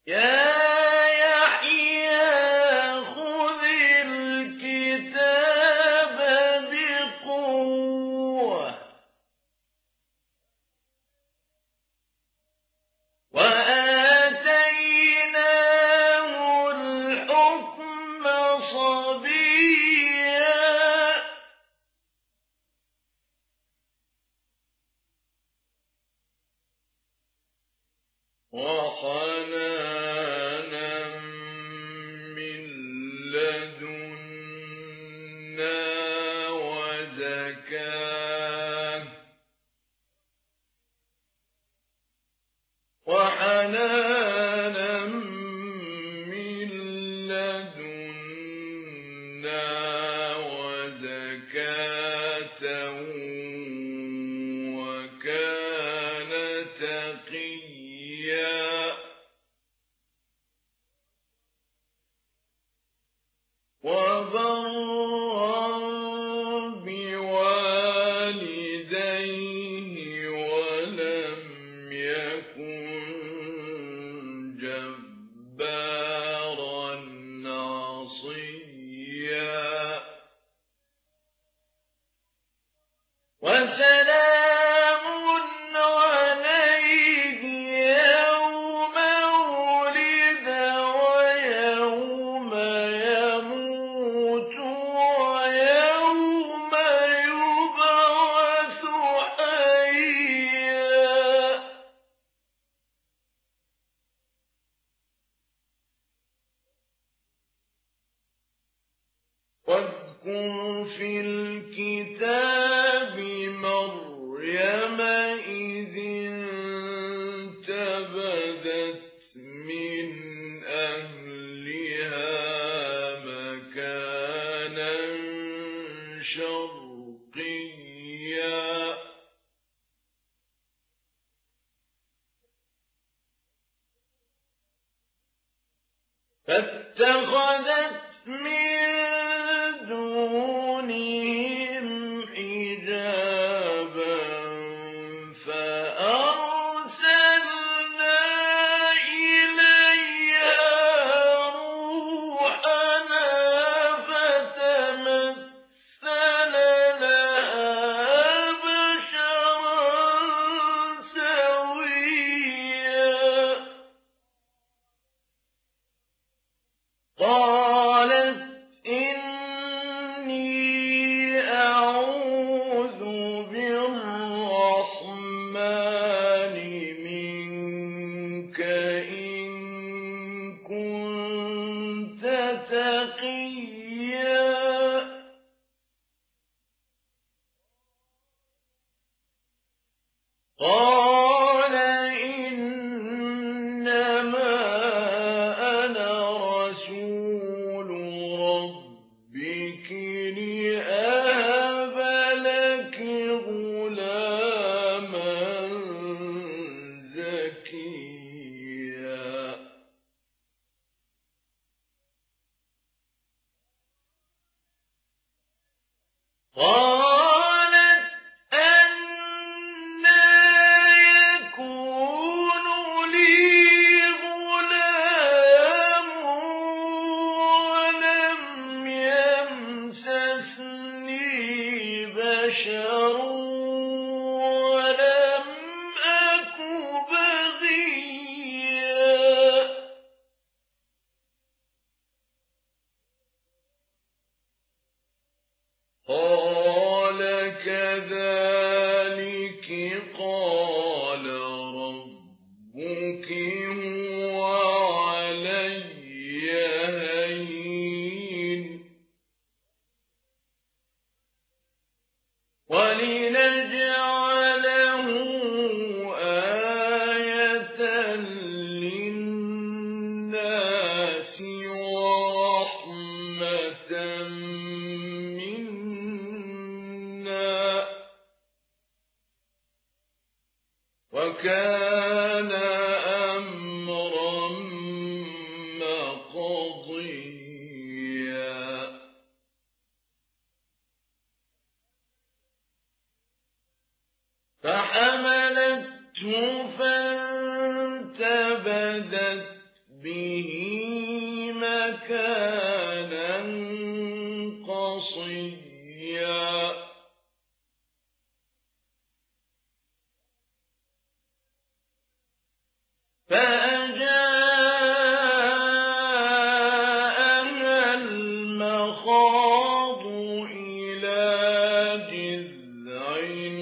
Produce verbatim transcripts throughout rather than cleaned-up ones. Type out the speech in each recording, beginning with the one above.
يا يحيى خذ الكتاب بقوة وآتيناه الحكم صبيا وحنانا من لدنا وزكاة وحنانا من لدنا وزكاة وكان تقيا وبرا بوالديه ولم يكن جبارا عصيا وسلام عليه يوم ولد ويوم يموت ويوم يبعث حيا واذكر في الكتاب مريم إذ انتبذت من أهلها مكانا شرقيا فاتخذت من دونهم حجابا فأرسلنا إليها روحنا فتمثل لها بشرا سويا قالت إني أعوذ بالرحمن منك إن كنت تقيا قال إنما أنا رسول ربك لأهب لك غلاما زكيا قالت أنى يكون لي غلام ولم يمسسني بشر ولم أك بغيا قال كذلك قال ربك هو علي هين ولنجعله آية للناس ورحمة منا وكان أمرا مقضيا فحملته فانتبذت به مكانا قصيا فأجاءها المخاض إلى جذع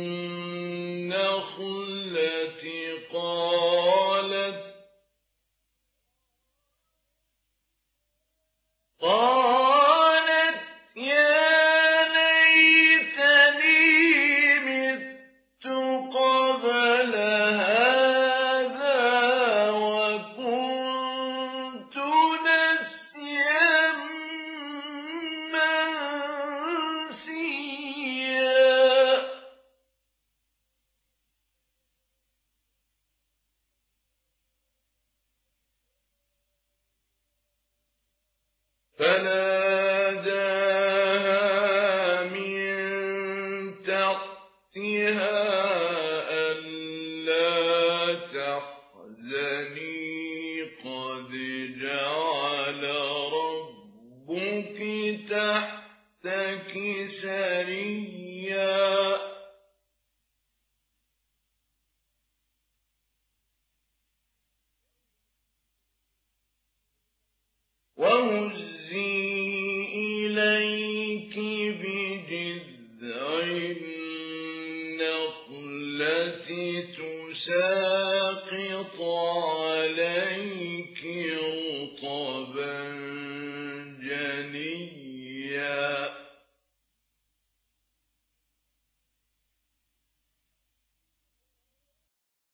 النخلة قالت قالت يا ليتني مت قبل هذا وكنت نسيا منسيا فناداها من تحتها ألا تحزني قد جعل ربك تحتك سريا وهزي إليك بجذع النخلة تساقط عليك